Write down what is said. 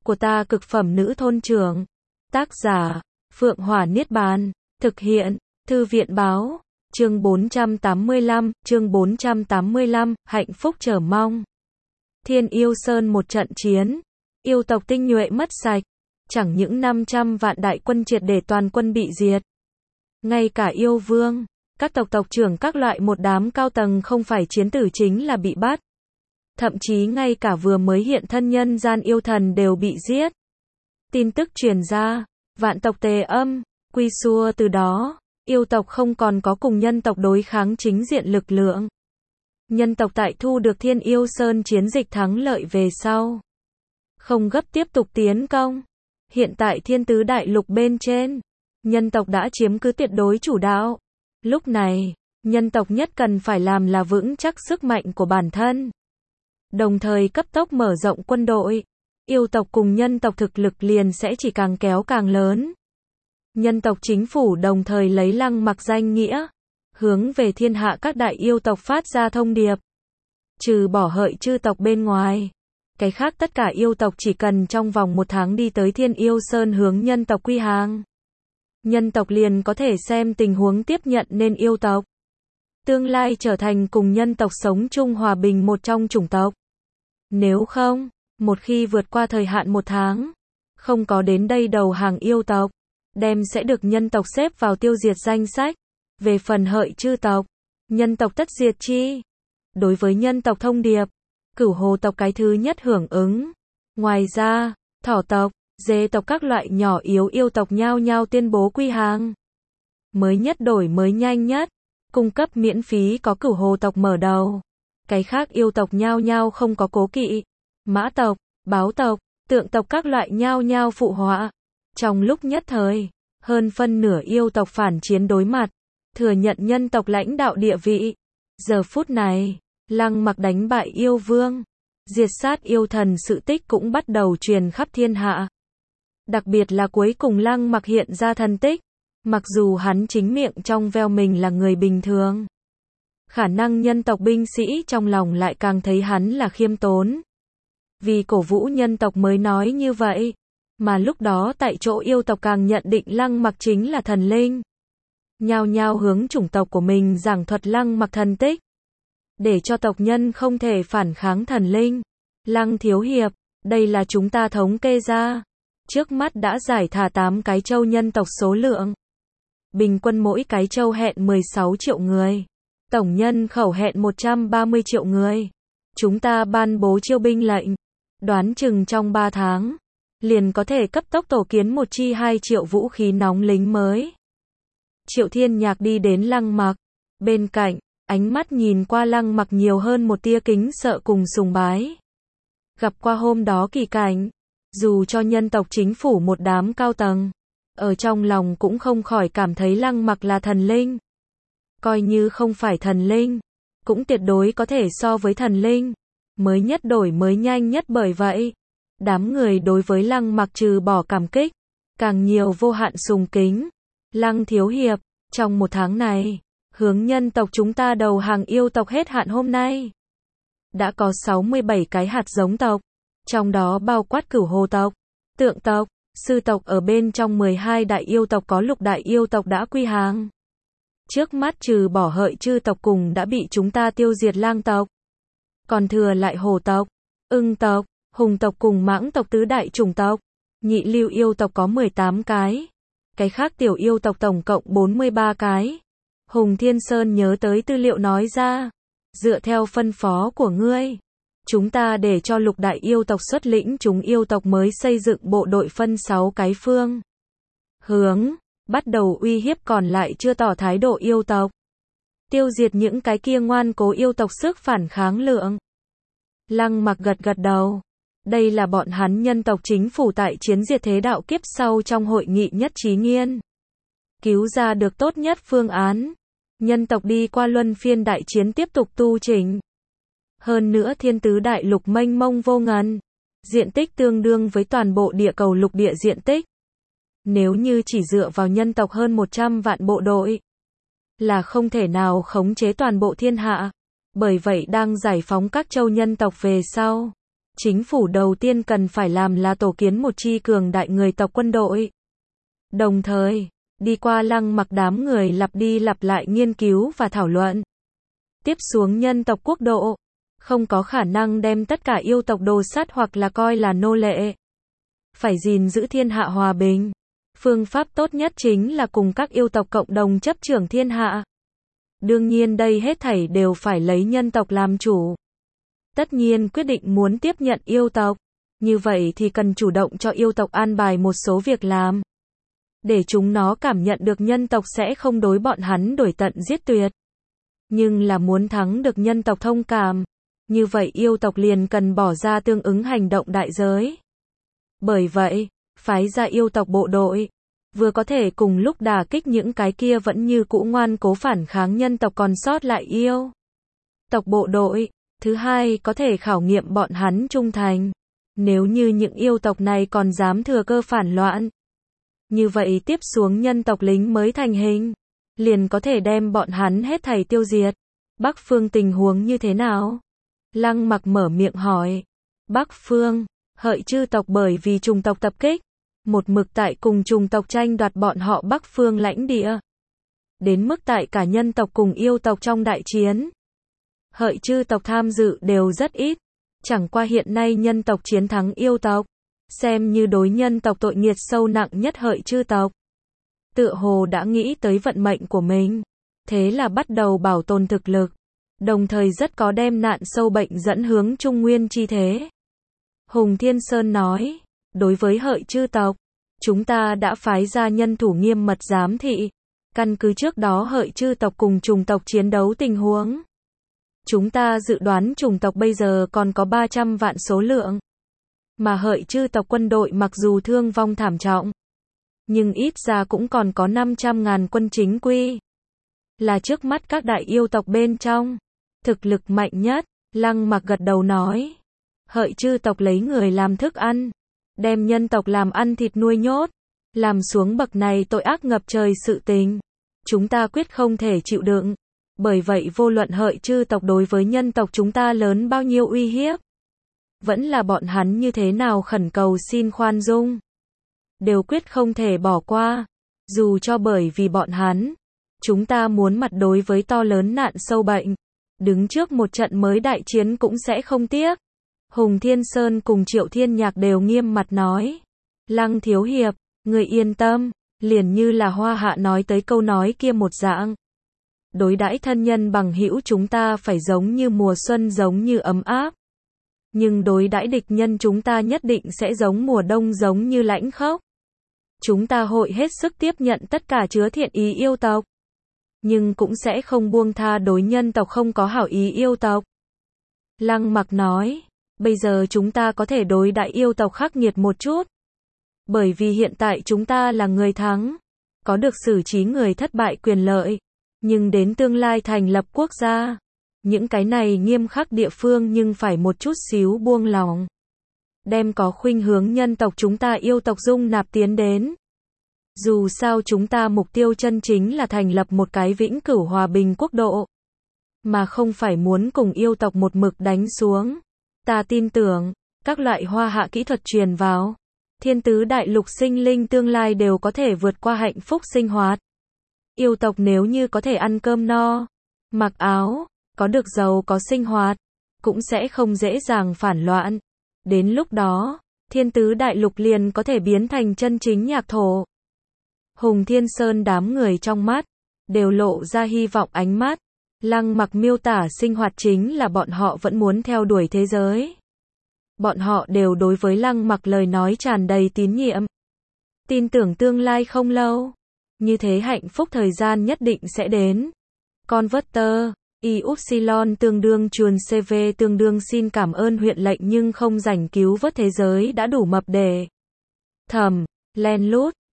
của ta cực phẩm nữ thôn trưởng. Tác giả, Phượng Hỏa Niết Bàn. Thực hiện, Thư viện báo. Chương 485, hạnh phúc chờ mong. Thiên Yêu Sơn một trận chiến. Yêu tộc tinh nhuệ mất sạch. Chẳng những 500 vạn đại quân triệt để toàn quân bị diệt. Ngay cả yêu vương, các tộc trưởng các loại một đám cao tầng không phải chiến tử chính là bị bắt. Thậm chí ngay cả vừa mới hiện thân nhân gian yêu thần đều bị giết. Tin tức truyền ra, vạn tộc tề âm, quy xua từ đó, yêu tộc không còn có cùng nhân tộc đối kháng chính diện lực lượng. Nhân tộc tại thu được Thiên Yêu Sơn chiến dịch thắng lợi về sau. Không gấp tiếp tục tiến công. Hiện tại Thiên Tứ Đại Lục bên trên, nhân tộc đã chiếm cứ tuyệt đối chủ đạo. Lúc này, nhân tộc nhất cần phải làm là vững chắc sức mạnh của bản thân. Đồng thời cấp tốc mở rộng quân đội. Yêu tộc cùng nhân tộc thực lực liền sẽ chỉ càng kéo càng lớn. Nhân tộc chính phủ đồng thời lấy Lăng Mặc danh nghĩa, hướng về thiên hạ các đại yêu tộc phát ra thông điệp. Trừ bỏ Hợi chư tộc bên ngoài, cái khác tất cả yêu tộc chỉ cần trong vòng 1 tháng đi tới Thiên Yêu Sơn hướng nhân tộc quy hàng. Nhân tộc liền có thể xem tình huống tiếp nhận nên yêu tộc. Tương lai trở thành cùng nhân tộc sống chung hòa bình một trong chủng tộc. Nếu không, một khi vượt qua thời hạn 1 tháng, không có đến đây đầu hàng yêu tộc, đem sẽ được nhân tộc xếp vào tiêu diệt danh sách. Về phần Hợi chư tộc, nhân tộc tất diệt chi. Đối với nhân tộc thông điệp, Cửu Hồ tộc cái thứ nhất hưởng ứng. Ngoài ra, Thỏ tộc, Dê tộc các loại nhỏ yếu yêu tộc nhao nhao tuyên bố quy hàng. Mới nhất đổi mới nhanh nhất, cung cấp miễn phí có Cửu Hồ tộc mở đầu. Cái khác yêu tộc nhao nhao không có cố kỵ. Mã tộc, Báo tộc, Tượng tộc các loại nhao nhao phụ họa. Trong lúc nhất thời, hơn phân nửa yêu tộc phản chiến đối mặt, thừa nhận nhân tộc lãnh đạo địa vị. Giờ phút này, Lăng Mặc đánh bại yêu vương, diệt sát yêu thần sự tích cũng bắt đầu truyền khắp thiên hạ. Đặc biệt là cuối cùng Lăng Mặc hiện ra thần tích, mặc dù hắn chính miệng trong veo mình là người bình thường. Khả năng nhân tộc binh sĩ trong lòng lại càng thấy hắn là khiêm tốn. Vì cổ vũ nhân tộc mới nói như vậy, mà lúc đó tại chỗ yêu tộc càng nhận định Lăng Mặc chính là thần linh. Nhao nhao hướng chủng tộc của mình giảng thuật Lăng Mặc thần tích, để cho tộc nhân không thể phản kháng thần linh. Lăng thiếu hiệp, đây là chúng ta thống kê ra. Trước mắt đã giải thả 8 cái châu nhân tộc số lượng. Bình quân mỗi cái châu hẹn 16 triệu người. Tổng nhân khẩu hẹn 130 triệu người. Chúng ta ban bố chiêu binh lệnh. Đoán chừng trong 3 tháng, liền có thể cấp tốc tổ kiến một chi 2 triệu vũ khí nóng lính mới. Triệu Thiên Nhạc đi đến Lăng Mặc. Bên cạnh, ánh mắt nhìn qua Lăng Mặc nhiều hơn một tia kính sợ cùng sùng bái. Gặp qua hôm đó kỳ cảnh, dù cho nhân tộc chính phủ một đám cao tầng, ở trong lòng cũng không khỏi cảm thấy Lăng Mặc là thần linh. Coi như không phải thần linh, cũng tuyệt đối có thể so với thần linh. Mới nhất đổi mới nhanh nhất, bởi vậy, đám người đối với Lăng Mặc trừ bỏ cảm kích, càng nhiều vô hạn sùng kính. Lăng thiếu hiệp, trong 1 tháng này, hướng nhân tộc chúng ta đầu hàng yêu tộc hết hạn hôm nay. Đã có 67 cái hạt giống tộc, trong đó bao quát Cửu Hồ tộc, Tượng tộc, Sư tộc ở bên trong 12 đại yêu tộc có Lục đại yêu tộc đã quy hàng. Trước mắt trừ bỏ Hợi chư tộc cùng đã bị chúng ta tiêu diệt Lang tộc, còn thừa lại Hổ tộc, Ưng tộc, Hùng tộc cùng Mãng tộc tứ đại chủng tộc. Nhị lưu yêu tộc có 18 cái. Cái khác tiểu yêu tộc tổng cộng 43 cái. Hùng Thiên Sơn nhớ tới tư liệu nói ra. Dựa theo phân phó của ngươi, chúng ta để cho Lục đại yêu tộc xuất lĩnh chúng yêu tộc mới xây dựng bộ đội phân 6 cái phương hướng, bắt đầu uy hiếp còn lại chưa tỏ thái độ yêu tộc. Tiêu diệt những cái kia ngoan cố yêu tộc sức phản kháng lượng. Lăng Mặc gật gật đầu. Đây là bọn hắn nhân tộc chính phủ tại chiến diệt thế đạo kiếp sau trong hội nghị nhất trí nghiên cứu ra được tốt nhất phương án. Nhân tộc đi qua luân phiên đại chiến tiếp tục tu chỉnh. Hơn nữa Thiên Tứ Đại Lục mênh mông vô ngần, diện tích tương đương với toàn bộ địa cầu lục địa diện tích. Nếu như chỉ dựa vào nhân tộc hơn 100 vạn bộ đội, là không thể nào khống chế toàn bộ thiên hạ. Bởi vậy đang giải phóng các châu nhân tộc về sau, chính phủ đầu tiên cần phải làm là tổ kiến một chi cường đại người tộc quân đội. Đồng thời, đi qua Lăng Mặc đám người lặp đi lặp lại nghiên cứu và thảo luận. Tiếp xuống nhân tộc quốc độ, không có khả năng đem tất cả yêu tộc đồ sắt hoặc là coi là nô lệ. Phải gìn giữ thiên hạ hòa bình. Phương pháp tốt nhất chính là cùng các yêu tộc cộng đồng chấp trưởng thiên hạ. Đương nhiên đây hết thảy đều phải lấy nhân tộc làm chủ. Tất nhiên quyết định muốn tiếp nhận yêu tộc, như vậy thì cần chủ động cho yêu tộc an bài một số việc làm. Để chúng nó cảm nhận được nhân tộc sẽ không đối bọn hắn đuổi tận giết tuyệt. Nhưng là muốn thắng được nhân tộc thông cảm, như vậy yêu tộc liền cần bỏ ra tương ứng hành động đại giới. Bởi vậy, phái ra yêu tộc bộ đội, vừa có thể cùng lúc đả kích những cái kia vẫn như cũ ngoan cố phản kháng nhân tộc còn sót lại yêu tộc bộ đội. Thứ hai có thể khảo nghiệm bọn hắn trung thành. Nếu như những yêu tộc này còn dám thừa cơ phản loạn, như vậy tiếp xuống nhân tộc lính mới thành hình, liền có thể đem bọn hắn hết thảy tiêu diệt. Bắc phương tình huống như thế nào? Lăng Mặc mở miệng hỏi. Bắc phương, Hợi chư tộc bởi vì chủng tộc tập kích, một mực tại cùng chủng tộc tranh đoạt bọn họ Bắc phương lãnh địa. Đến mức tại cả nhân tộc cùng yêu tộc trong đại chiến, Hợi chư tộc tham dự đều rất ít. Chẳng qua hiện nay nhân tộc chiến thắng yêu tộc, xem như đối nhân tộc tội nghiệt sâu nặng nhất Hợi chư tộc. Tựa hồ đã nghĩ tới vận mệnh của mình, thế là bắt đầu bảo tồn thực lực, đồng thời rất có đem nạn sâu bệnh dẫn hướng Trung Nguyên chi thế. Hùng Thiên Sơn nói, đối với Hợi chư tộc, chúng ta đã phái ra nhân thủ nghiêm mật giám thị, căn cứ trước đó Hợi chư tộc cùng chủng tộc chiến đấu tình huống. Chúng ta dự đoán chủng tộc bây giờ còn có 300 vạn số lượng. Mà Hợi chư tộc quân đội mặc dù thương vong thảm trọng, nhưng ít ra cũng còn có 500.000 quân chính quy. Là trước mắt các đại yêu tộc bên trong, thực lực mạnh nhất. Lăng Mặc gật đầu nói. Hợi chư tộc lấy người làm thức ăn, đem nhân tộc làm ăn thịt nuôi nhốt, làm xuống bậc này tội ác ngập trời sự tình. Chúng ta quyết không thể chịu đựng. Bởi vậy vô luận Hợi chư tộc đối với nhân tộc chúng ta lớn bao nhiêu uy hiếp, vẫn là bọn hắn như thế nào khẩn cầu xin khoan dung, đều quyết không thể bỏ qua. Dù cho bởi vì bọn hắn, chúng ta muốn mặt đối với to lớn nạn sâu bệnh, đứng trước một trận mới đại chiến cũng sẽ không tiếc. Hùng Thiên Sơn cùng Triệu Thiên Nhạc đều nghiêm mặt nói. Lăng thiếu hiệp, người yên tâm, liền như là Hoa Hạ nói tới câu nói kia một dạng. Đối đãi thân nhân bằng hữu chúng ta phải giống như mùa xuân giống như ấm áp. Nhưng đối đãi địch nhân chúng ta nhất định sẽ giống mùa đông giống như lãnh khốc. Chúng ta hội hết sức tiếp nhận tất cả chứa thiện ý yêu tộc, nhưng cũng sẽ không buông tha đối nhân tộc không có hảo ý yêu tộc. Lăng Mặc nói, bây giờ chúng ta có thể đối đãi yêu tộc khắc nghiệt một chút. Bởi vì hiện tại chúng ta là người thắng, có được xử trí người thất bại quyền lợi. Nhưng đến tương lai thành lập quốc gia, những cái này nghiêm khắc địa phương nhưng phải một chút xíu buông lòng. Đem có khuynh hướng nhân tộc chúng ta yêu tộc dung nạp tiến đến. Dù sao chúng ta mục tiêu chân chính là thành lập một cái vĩnh cửu hòa bình quốc độ, mà không phải muốn cùng yêu tộc một mực đánh xuống. Ta tin tưởng, các loại Hoa Hạ kỹ thuật truyền vào, thiên tứ đại lục sinh linh tương lai đều có thể vượt qua hạnh phúc sinh hoạt. Yêu tộc nếu như có thể ăn cơm no, mặc áo, có được giàu có sinh hoạt, cũng sẽ không dễ dàng phản loạn. Đến lúc đó, thiên tứ đại lục liền có thể biến thành chân chính nhạc thổ. Hùng Thiên Sơn đám người trong mắt, đều lộ ra hy vọng ánh mắt. Lăng Mặc miêu tả sinh hoạt chính là bọn họ vẫn muốn theo đuổi thế giới. Bọn họ đều đối với Lăng Mặc lời nói tràn đầy tín nhiệm. Tin tưởng tương lai không lâu, như thế hạnh phúc thời gian nhất định sẽ đến. Converter, Y-Upsilon tương đương chuồn CV tương đương xin cảm ơn huyện lệnh nhưng không rảnh cứu vớt thế giới đã đủ mập để thầm, len lút.